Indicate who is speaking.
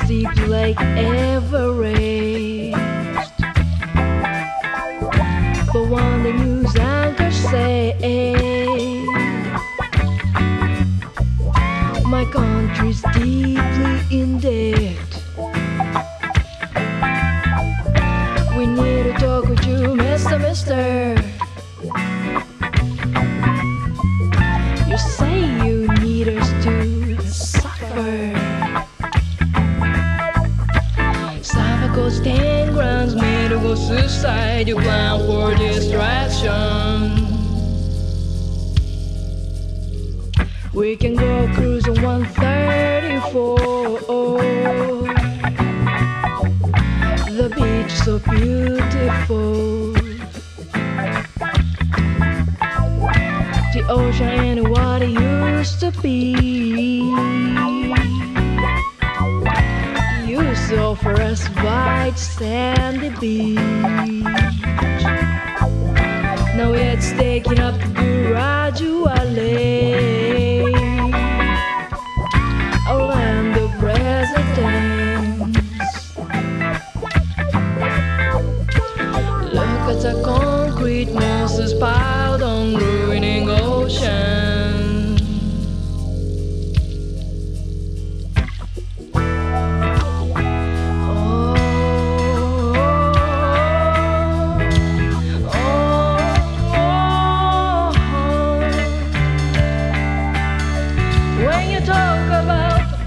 Speaker 1: deep like Everest. But when the news anchors say my country's deeply in debt, we need to talk with you, Mister. You say you need us to suffer. Goes 10 grams, made to go suicide. You plan for distraction. We can go cruise on 134. The beach so beautiful. The ocean ain't what it used to be. So for us white sandy beach, now it's taking up gradually a land of residence. Look at the concrete monsters piled on ruining ocean. When you talk about